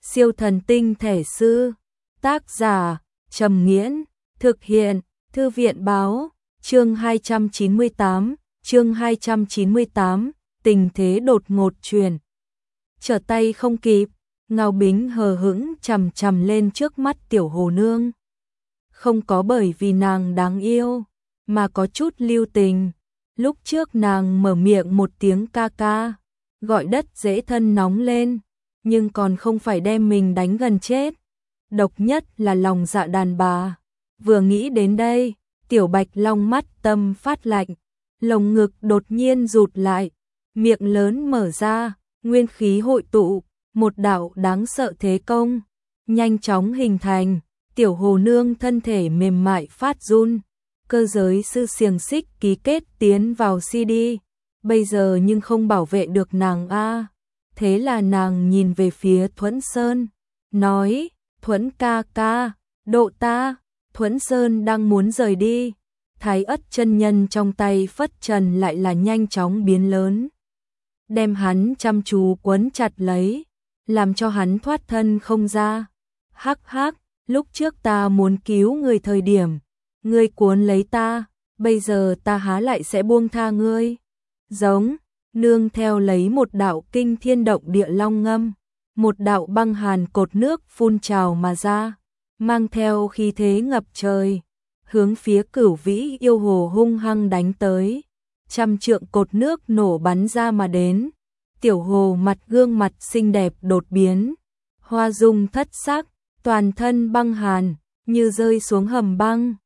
Siêu thần tinh thể sư. Tác giả Trầm Nghiễn. Thực hiện Thư viện báo. Chương 298, tình thế đột ngột chuyển. Trở tay không kịp, Ngao Bính hờ hững chằm chằm lên trước mắt Tiểu Hồ Nương. Không có bởi vì nàng đáng yêu, mà có chút lưu tình. Lúc trước nàng mở miệng một tiếng ca ca, gọi đất dễ thân nóng lên, nhưng còn không phải đem mình đánh gần chết. Độc nhất là lòng dạ đàn bà. Vừa nghĩ đến đây, Tiểu Bạch Long mắt tâm phát lạnh, lồng ngực đột nhiên rụt lại, miệng lớn mở ra, nguyên khí hội tụ, một đạo đáng sợ thế công nhanh chóng hình thành. Tiểu Hồ Nương thân thể mềm mại phát run, cơ giới sư xiềng xích ký kết tiến vào CD, bây giờ nhưng không bảo vệ được nàng a. Thế là nàng nhìn về phía Thuẫn Sơn, nói: "Thuẫn ca ca, độ ta." Thuẫn Sơn đang muốn rời đi, Thái Ất chân nhân trong tay phất trần lại là nhanh chóng biến lớn, đem hắn chăm chú quấn chặt lấy, làm cho hắn thoát thân không ra. Hắc hắc, lúc trước ta muốn cứu người thời điểm, ngươi cuốn lấy ta, bây giờ ta há lại sẽ buông tha ngươi. Giống, nương theo lấy một đạo kinh thiên động địa long ngâm, một đạo băng hàn cột nước phun trào mà ra, mang theo khí thế ngập trời, hướng phía Cửu Vĩ yêu hồ hung hăng đánh tới. Trăm trượng cột nước nổ bắn ra mà đến, Tiểu Hồ mặt gương mặt xinh đẹp đột biến, hoa dung thất sắc, toàn thân băng hàn, như rơi xuống hầm băng.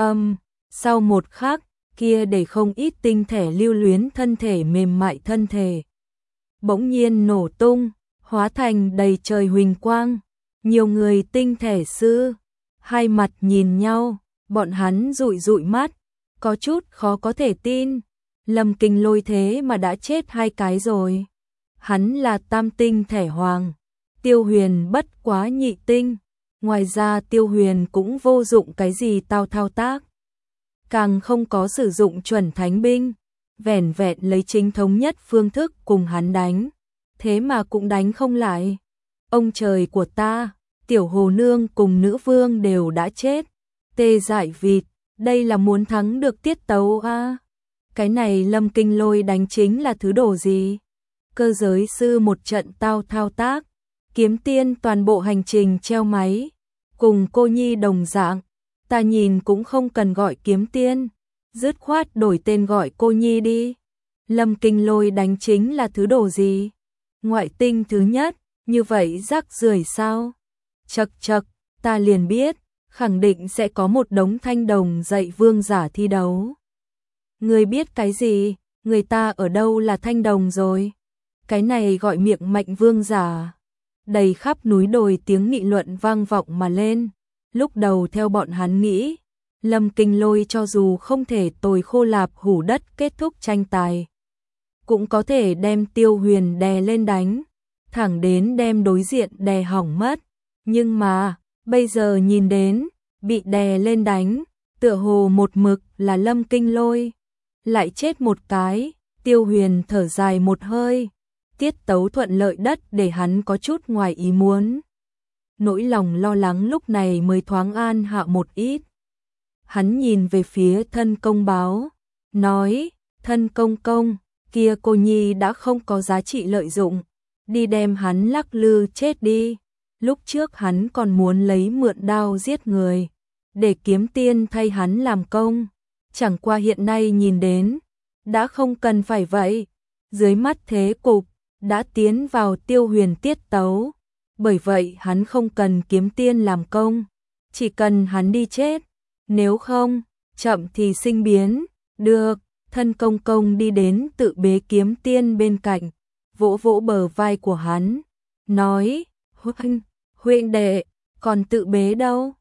Sau một khắc, kia để không ít tinh thể lưu luyến thân thể mềm mại thân thể bỗng nhiên nổ tung, hóa thành đầy trời huỳnh quang. Nhiều người tinh thể sư, hai mặt nhìn nhau, bọn hắn dụi dụi mắt, có chút khó có thể tin. Lâm Kinh Lôi thế mà đã chết hai cái rồi. Hắn là tam tinh thể hoàng, Tiêu Huyền bất quá nhị tinh. Ngoài ra Tiêu Huyền cũng vô dụng cái gì thao tác, càng không có sử dụng chuẩn thánh binh, vẻn vẹn lấy chính thống nhất phương thức cùng hắn đánh, thế mà cũng đánh không lại. Ông trời của ta, Tiểu Hồ Nương cùng nữ vương đều đã chết. Tê dại vịt, đây là muốn thắng được tiết tấu a. Cái này Lâm Kinh Lôi đánh chính là thứ đồ gì? Cơ giới sư một trận thao tác, Kiếm Tiên toàn bộ hành trình treo máy, cùng cô nhi đồng dạng, ta nhìn cũng không cần gọi Kiếm Tiên, dứt khoát đổi tên gọi cô nhi đi. Lâm Kinh Lôi đánh chính là thứ đồ gì? Ngoại tinh thứ nhất, như vậy rác rưởi sao? Chậc, ta liền biết, khẳng định sẽ có một đống thanh đồng dạy vương giả thi đấu. Ngươi biết cái gì? Người ta ở đâu là thanh đồng rồi? Cái này gọi miệng mạnh vương giả. Đầy khắp núi đồi tiếng nghị luận vang vọng mà lên. Lúc đầu theo bọn hắn nghĩ, Lâm Kinh Lôi cho dù không thể tồi khô lạp hủ đất kết thúc tranh tài, cũng có thể đem Tiêu Huyền đè lên đánh, thẳng đến đem đối diện đè hỏng mất. Nhưng mà, bây giờ nhìn đến, bị đè lên đánh, tựa hồ một mực là Lâm Kinh Lôi. Lại chết một cái, Tiêu Huyền thở dài một hơi, tiết tấu thuận lợi đất để hắn có chút ngoài ý muốn. Nỗi lòng lo lắng lúc này mới thoáng an hạ một ít. Hắn nhìn về phía Thân Công Báo, nói: "Thân công công, kia cô nhi đã không có giá trị lợi dụng, đi đem hắn lắc lư chết đi." Lúc trước hắn còn muốn lấy mượn đao giết người, để Kiếm Tiên thay hắn làm công. Chẳng qua hiện nay nhìn đến, đã không cần phải vậy. Dưới mắt thế cục, đã tiến vào Tiêu Huyền tiết tấu. Bởi vậy hắn không cần Kiếm Tiên làm công, chỉ cần hắn đi chết. Nếu không, chậm thì sinh biến. Được, Thân công công đi đến tự bế Kiếm Tiên bên cạnh, vỗ vỗ bờ vai của hắn, nói: "Huynh đệ, còn tự bế đâu?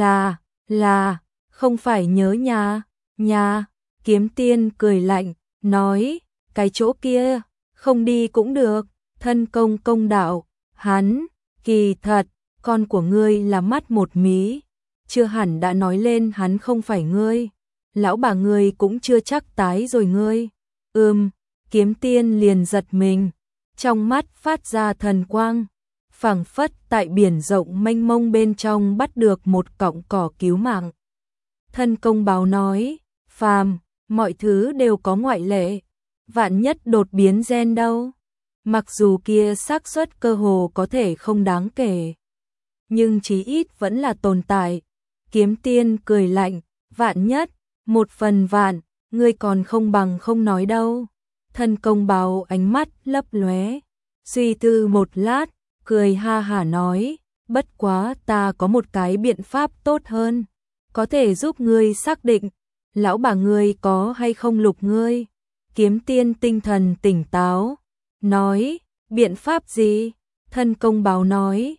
Là, không phải nhớ nhà." Kiếm Tiên cười lạnh, nói: "Cái chỗ kia, không đi cũng được." Thân công công đạo: "Hắn, kỳ thật, con của ngươi là mắt một mí, chưa hẳn đã nói lên hắn không phải ngươi. Lão bà ngươi cũng chưa chắc tái rồi ngươi." Kiếm Tiên liền giật mình, trong mắt phát ra thần quang, phảng phất tại biển rộng mênh mông bên trong bắt được một cọng cỏ cứu mạng. Thân công báo nói, phàm, mọi thứ đều có ngoại lệ, vạn nhất đột biến gen đâu. Mặc dù kia xác suất cơ hồ có thể không đáng kể, nhưng chí ít vẫn là tồn tại. Kiếm Tiên cười lạnh, vạn nhất, 1/1000, ngươi còn không bằng không nói đâu. Thân công báo ánh mắt lấp lóe, suy tư một lát, cười ha hả nói, bất quá ta có một cái biện pháp tốt hơn, có thể giúp ngươi xác định, lão bà ngươi có hay không lục ngươi. Kiếm Tiên tinh thần tỉnh táo, nói, biện pháp gì? Thân công báo nói,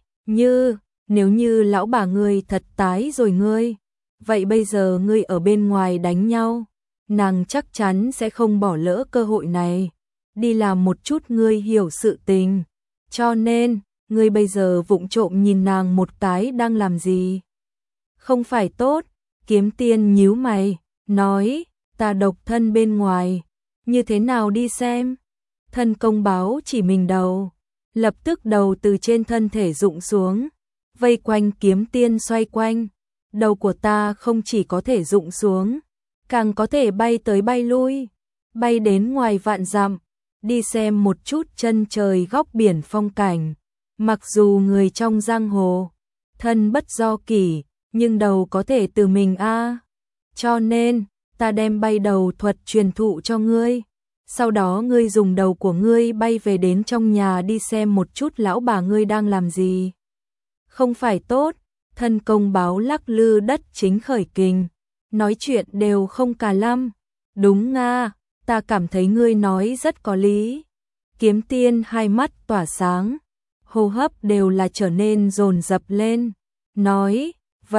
nếu như lão bà ngươi thật tái rồi ngươi, vậy bây giờ ngươi ở bên ngoài đánh nhau, nàng chắc chắn sẽ không bỏ lỡ cơ hội này, đi làm một chút ngươi hiểu sự tình, cho nên, ngươi bây giờ vụng trộm nhìn nàng một cái đang làm gì? Không phải tốt. Kiếm Tiên nhíu mày, nói, ta độc thân bên ngoài, như thế nào đi xem? Thân công báo chỉ mình đầu, lập tức đầu từ trên thân thể rụng xuống, vây quanh Kiếm Tiên xoay quanh. Đầu của ta không chỉ có thể rụng xuống, càng có thể bay tới bay lui, bay đến ngoài vạn dặm, đi xem một chút chân trời góc biển phong cảnh. Mặc dù người trong giang hồ, thân bất do kỷ, nhưng đầu có thể từ mình a. Cho nên, ta đem bay đầu thuật truyền thụ cho ngươi. Sau đó ngươi dùng đầu của ngươi bay về đến trong nhà đi xem một chút lão bà ngươi đang làm gì. Không phải tốt. Thân công báo lắc lư đất chính khởi kình, nói chuyện đều không cả lăm. Đúng nga, ta cảm thấy ngươi nói rất có lý. Kiếm Tiên hai mắt tỏa sáng, hô hấp đều là trở nên dồn dập lên, nói,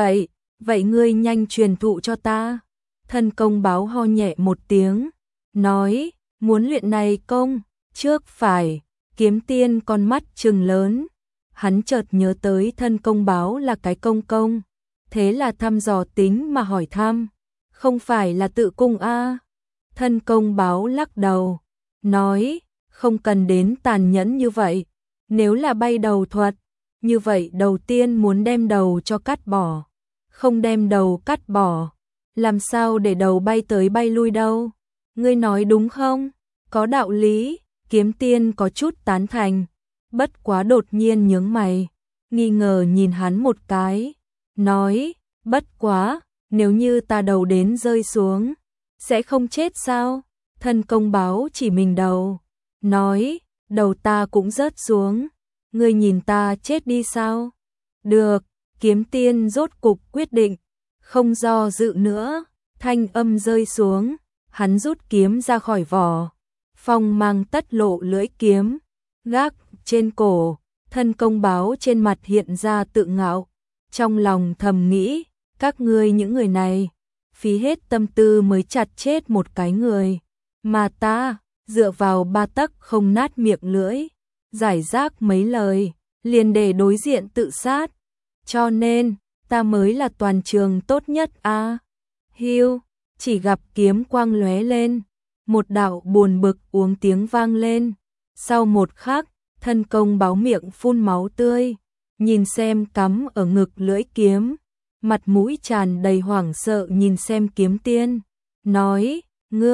vậy ngươi nhanh truyền thụ cho ta. Thân công báo ho nhẹ một tiếng, nói, muốn luyện này công, trước phải. Kiếm Tiên con mắt trừng lớn, hắn chợt nhớ tới thân công báo là cái công, thế là thăm dò tính mà hỏi thăm, không phải là tự cung a? Thân công báo lắc đầu, nói, không cần đến tàn nhẫn như vậy, nếu là bay đầu thuật, như vậy đầu tiên muốn đem đầu cho cắt bỏ, không đem đầu cắt bỏ, làm sao để đầu bay tới bay lui đâu? Ngươi nói đúng không? Có đạo lý. Kiếm Tiên có chút tán thành, bất quá đột nhiên nhướng mày, nghi ngờ nhìn hắn một cái, nói, bất quá, nếu như ta đầu đến rơi xuống, sẽ không chết sao? Thân công báo chỉ mình đầu, nói, đầu ta cũng rớt xuống, ngươi nhìn ta chết đi sao? Được. Kiếm Tiên rốt cục quyết định, không do dự nữa, thanh âm rơi xuống, hắn rút kiếm ra khỏi vỏ, phong mang tất lộ lưỡi kiếm, gác trên cổ. Thân công báo trên mặt hiện ra tự ngạo, trong lòng thầm nghĩ, các ngươi những người này, phí hết tâm tư mới chặt chết một cái người, mà ta, dựa vào 3 tấc không nát miệng lưỡi, giải rác mấy lời, liền để đối diện tự sát, cho nên, ta mới là toàn trường tốt nhất a. Hiu, chỉ gặp kiếm quang lóe lên, một đạo buồn bực uống tiếng vang lên, sau một khắc, thân công báo miệng phun máu tươi, nhìn xem cắm ở ngực lưỡi kiếm, mặt mũi tràn đầy hoảng sợ nhìn xem Kiếm Tiên, nói,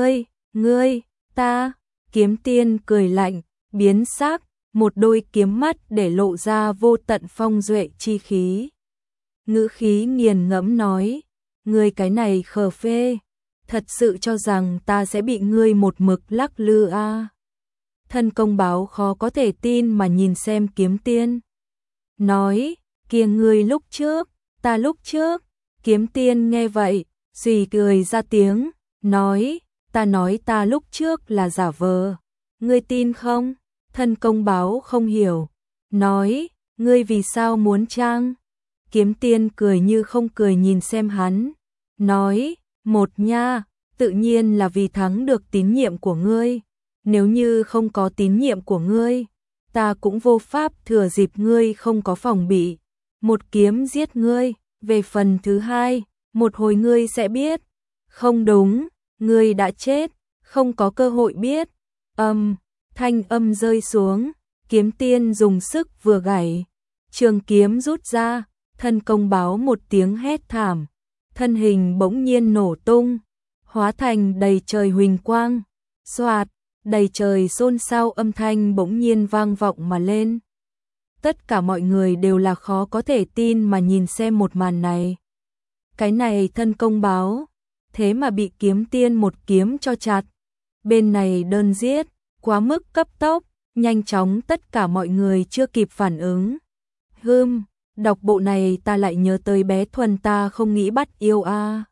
ngươi, ta. Kiếm Tiên cười lạnh, biến sắc, một đôi kiếm mắt để lộ ra vô tận phong duệ chi khí. Ngữ khí nghiền ngẫm nói, ngươi cái này khờ phê, thật sự cho rằng ta sẽ bị ngươi một mực lắc lư a? Thân công báo khó có thể tin mà nhìn xem Kiếm Tiên, nói, kia ngươi lúc trước, ta lúc trước. Kiếm Tiên nghe vậy, xì cười ra tiếng, nói, ta nói ta lúc trước là giả vờ, ngươi tin không? Thân công báo không hiểu, nói, ngươi vì sao muốn trang? Kiếm Tiên cười như không cười nhìn xem hắn, nói, một nha, tự nhiên là vì thắng được tín nhiệm của ngươi, nếu như không có tín nhiệm của ngươi, ta cũng vô pháp thừa dịp ngươi không có phòng bị, một kiếm giết ngươi. Về phần thứ hai, một hồi ngươi sẽ biết. Không đúng, ngươi đã chết, không có cơ hội biết. Thanh âm rơi xuống, Kiếm Tiên dùng sức vừa gảy, trường kiếm rút ra, thân công báo một tiếng hét thảm, thân hình bỗng nhiên nổ tung, hóa thành đầy trời huỳnh quang, xoạt, đầy trời xôn xao âm thanh bỗng nhiên vang vọng mà lên. Tất cả mọi người đều là khó có thể tin mà nhìn xem một màn này. Cái này thân công báo, thế mà bị kiếm tiên một kiếm cho chặt. Bên này đơn giết, quá mức cấp tốc, nhanh chóng tất cả mọi người chưa kịp phản ứng. Đọc bộ này ta lại nhớ tới bé Thuần ta không nghĩ bắt yêu a.